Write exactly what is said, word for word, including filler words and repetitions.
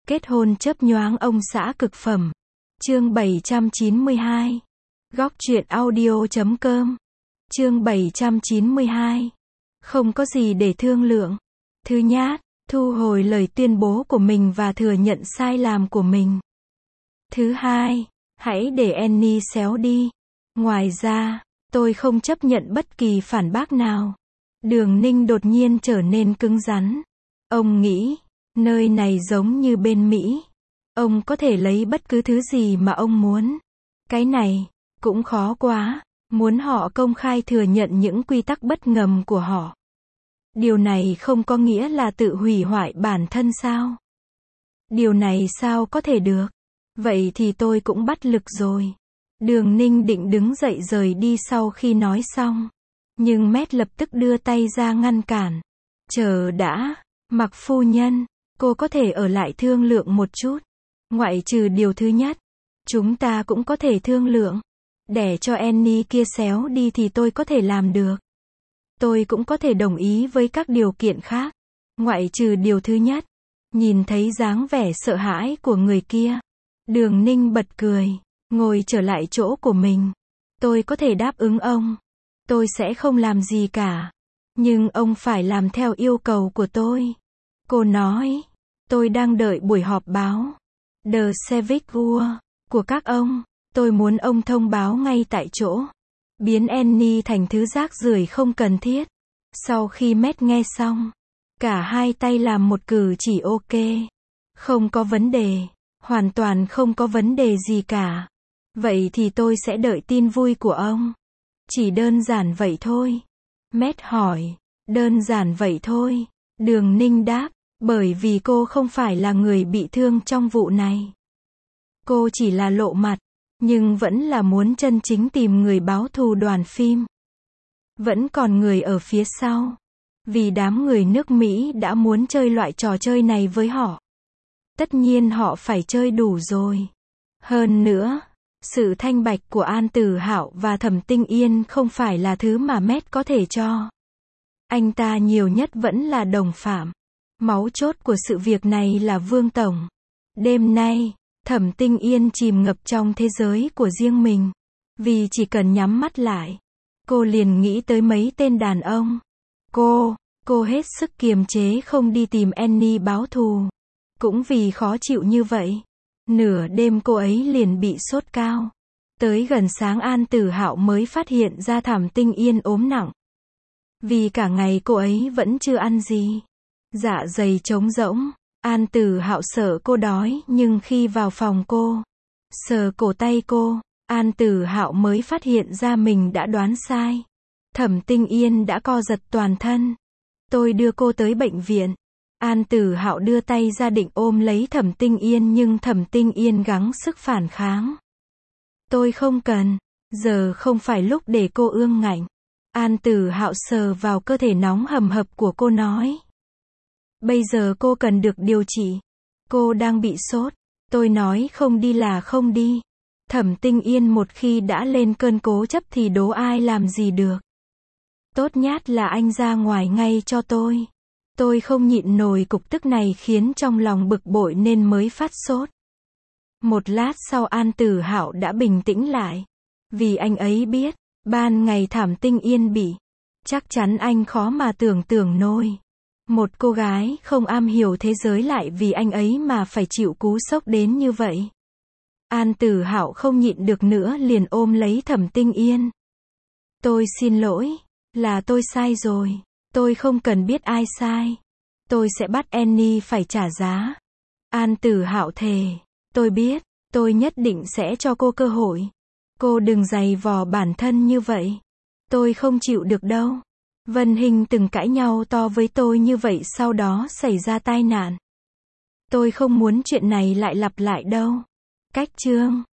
Kết hôn chớp nhoáng ông xã cực phẩm. Chương bảy trăm chín mươi hai. Góc truyện audio chấm com. Chương bảy trăm chín mươi hai. Không có gì để thương lượng. Thứ nhát, thu hồi lời tuyên bố của mình và thừa nhận sai lầm của mình. Thứ hai, hãy để Annie xéo đi. Ngoài ra, tôi không chấp nhận bất kỳ phản bác nào. Đường Ninh đột nhiên trở nên cứng rắn. Ông nghĩ, nơi này giống như bên Mỹ. Ông có thể lấy bất cứ thứ gì mà ông muốn. Cái này, cũng khó quá. Muốn họ công khai thừa nhận những quy tắc bất ngầm của họ. Điều này không có nghĩa là tự hủy hoại bản thân sao? Điều này sao có thể được? Vậy thì tôi cũng bất lực rồi. Đường Ninh định đứng dậy rời đi sau khi nói xong. Nhưng Matt lập tức đưa tay ra ngăn cản. Chờ đã, Mặc phu nhân, cô có thể ở lại thương lượng một chút. Ngoại trừ điều thứ nhất, chúng ta cũng có thể thương lượng. Để cho Annie kia xéo đi thì tôi có thể làm được. Tôi cũng có thể đồng ý với các điều kiện khác. Ngoại trừ điều thứ nhất. Nhìn thấy dáng vẻ sợ hãi của người kia. Đường Ninh bật cười, ngồi trở lại chỗ của mình. Tôi có thể đáp ứng ông. Tôi sẽ không làm gì cả. Nhưng ông phải làm theo yêu cầu của tôi. Cô nói, tôi đang đợi buổi họp báo. The Civic War của các ông. Tôi muốn ông thông báo ngay tại chỗ. Biến Annie thành thứ rác rưởi không cần thiết. Sau khi Matt nghe xong, cả hai tay làm một cử chỉ ok. Không có vấn đề. Hoàn toàn không có vấn đề gì cả. Vậy thì tôi sẽ đợi tin vui của ông. Chỉ đơn giản vậy thôi. Matt hỏi. Đơn giản vậy thôi. Đường Ninh đáp. Bởi vì cô không phải là người bị thương trong vụ này. Cô chỉ là lộ mặt. Nhưng vẫn là muốn chân chính tìm người báo thù đoàn phim. Vẫn còn người ở phía sau. Vì đám người nước Mỹ đã muốn chơi loại trò chơi này với họ. Tất nhiên họ phải chơi đủ rồi. Hơn nữa, sự thanh bạch của An Tử Hạo và Thẩm Tinh Yên không phải là thứ mà Matt có thể cho. Anh ta nhiều nhất vẫn là đồng phạm. Máu chốt của sự việc này là Vương Tổng. Đêm nay, Thẩm Tinh Yên chìm ngập trong thế giới của riêng mình. Vì chỉ cần nhắm mắt lại, cô liền nghĩ tới mấy tên đàn ông. Cô, cô hết sức kiềm chế không đi tìm Annie báo thù. Cũng vì khó chịu như vậy. Nửa đêm cô ấy liền bị sốt cao. Tới gần sáng An Tử Hạo mới phát hiện ra Thẩm Tinh Yên ốm nặng. Vì cả ngày cô ấy vẫn chưa ăn gì. Dạ dày trống rỗng. An Tử Hạo sợ cô đói nhưng khi vào phòng cô, sờ cổ tay cô, An Tử Hạo mới phát hiện ra mình đã đoán sai. Thẩm Tinh Yên đã co giật toàn thân. Tôi đưa cô tới bệnh viện. An Tử Hạo đưa tay ra định ôm lấy Thẩm Tinh Yên nhưng Thẩm Tinh Yên gắng sức phản kháng. Tôi không cần. Giờ không phải lúc để cô ương ngạnh. An Tử Hạo sờ vào cơ thể nóng hầm hập của cô nói. Bây giờ cô cần được điều trị. Cô đang bị sốt. Tôi nói không đi là không đi. Thẩm Tinh Yên một khi đã lên cơn cố chấp thì đố ai làm gì được. Tốt nhất là anh ra ngoài ngay cho tôi. Tôi không nhịn nổi cục tức này khiến trong lòng bực bội nên mới phát sốt. Một lát sau An Tử Hạo đã bình tĩnh lại. Vì anh ấy biết, ban ngày Thẩm Tinh Yên bị. Chắc chắn anh khó mà tưởng tượng nổi. Một cô gái không am hiểu thế giới lại vì anh ấy mà phải chịu cú sốc đến như vậy. An Tử Hạo không nhịn được nữa liền ôm lấy Thẩm Tinh Yên. Tôi xin lỗi, là tôi sai rồi. Tôi không cần biết ai sai. Tôi sẽ bắt Annie phải trả giá. An Tử Hạo thề. Tôi biết, tôi nhất định sẽ cho cô cơ hội. Cô đừng giày vò bản thân như vậy. Tôi không chịu được đâu. Vân Hinh từng cãi nhau to với tôi như vậy sau đó xảy ra tai nạn. Tôi không muốn chuyện này lại lặp lại đâu. Cách chương.